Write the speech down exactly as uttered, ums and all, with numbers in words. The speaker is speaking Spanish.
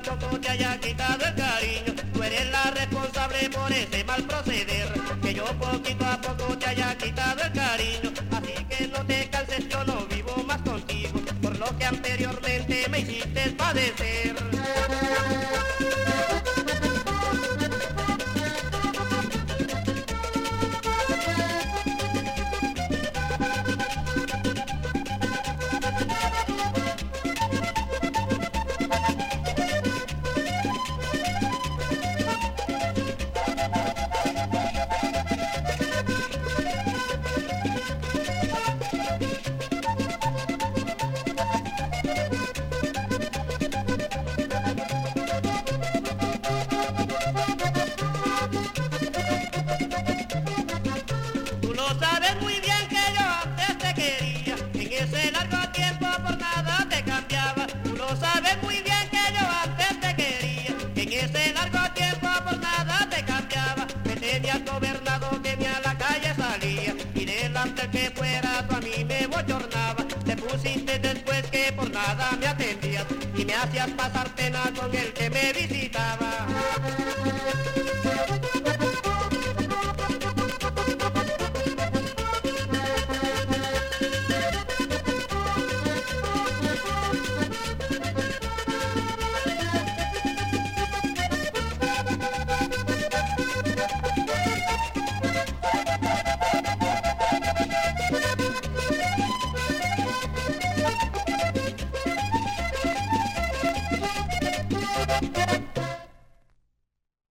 poco te haya quitado el cariño. Tú eres la responsable por ese mal proceder, que yo poquito a poco te haya quitado el cariño. Así que no te canses, yo no vivo más contigo, por lo que anteriormente me hiciste padecer. Tú lo sabes muy bien que yo antes te quería, en ese largo tiempo por nada te cambiaba. Tú lo sabes muy bien que yo antes te quería, en ese largo tiempo por nada te cambiaba. Me tenías gobernado que ni a la calle salía, y delante el que fuera tú a mí me bochornaba. Te pusiste después que por nada me atendías, y me hacías pasar pena con el que me visitaba.